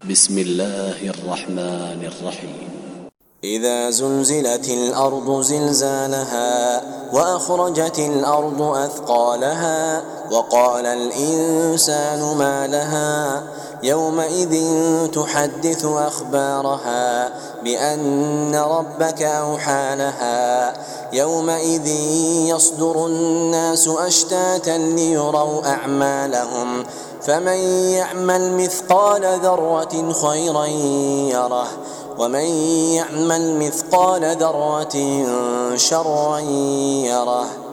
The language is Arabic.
بسم الله الرحمن الرحيم. إذا زلزلت الأرض زلزالها وأخرجت الأرض أثقالها وقال الإنسان ما لها يومئذ تحدث أخبارها بأن ربك أوحى لها يومئذ يصدر الناس أشتاتا ليروا أعمالهم فمن يعمل مثقال ذرة خيرا يره ومن يعمل مثقال ذرة شرا يره.